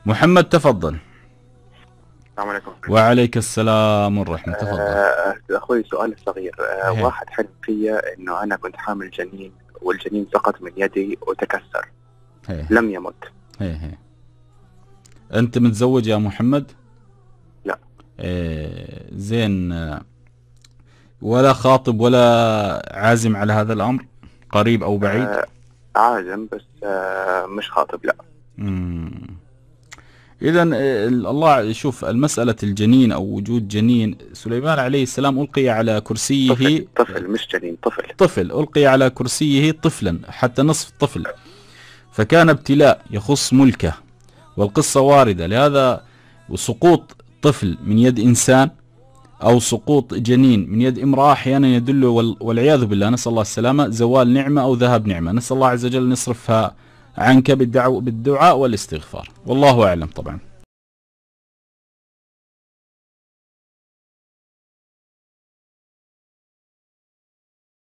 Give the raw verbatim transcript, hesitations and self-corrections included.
محمد تفضل. السلام عليكم. وعليك السلام والرحمة، تفضل. آه، أخوي سؤال صغير. آه، هي. واحد حلم فيا إنه أنا كنت حامل جنين، والجنين سقط من يدي وتكسر. هي. لم يمت. هي هي. أنت متزوج يا محمد؟ لا. إيه زين. ولا خاطب ولا عازم على هذا الأمر، قريب أو بعيد؟ آه، عازم بس آه، مش خاطب، لا. إذا الله، شوف المسألة الجنين أو وجود جنين، سليمان عليه السلام ألقي على كرسيه طفل طفل مش جنين، طفل طفل ألقي على كرسيه طفلا حتى نصف طفل، فكان ابتلاء يخص ملكه، والقصة واردة. لهذا سقوط طفل من يد إنسان أو سقوط جنين من يد امرأة أحيانا يدل والعياذ بالله، نسأل الله السلامة، زوال نعمة أو ذهاب نعمة. نسأل الله عز وجل أن يصرفها عنك بالدعاء بالدعاء والاستغفار، والله أعلم طبعا.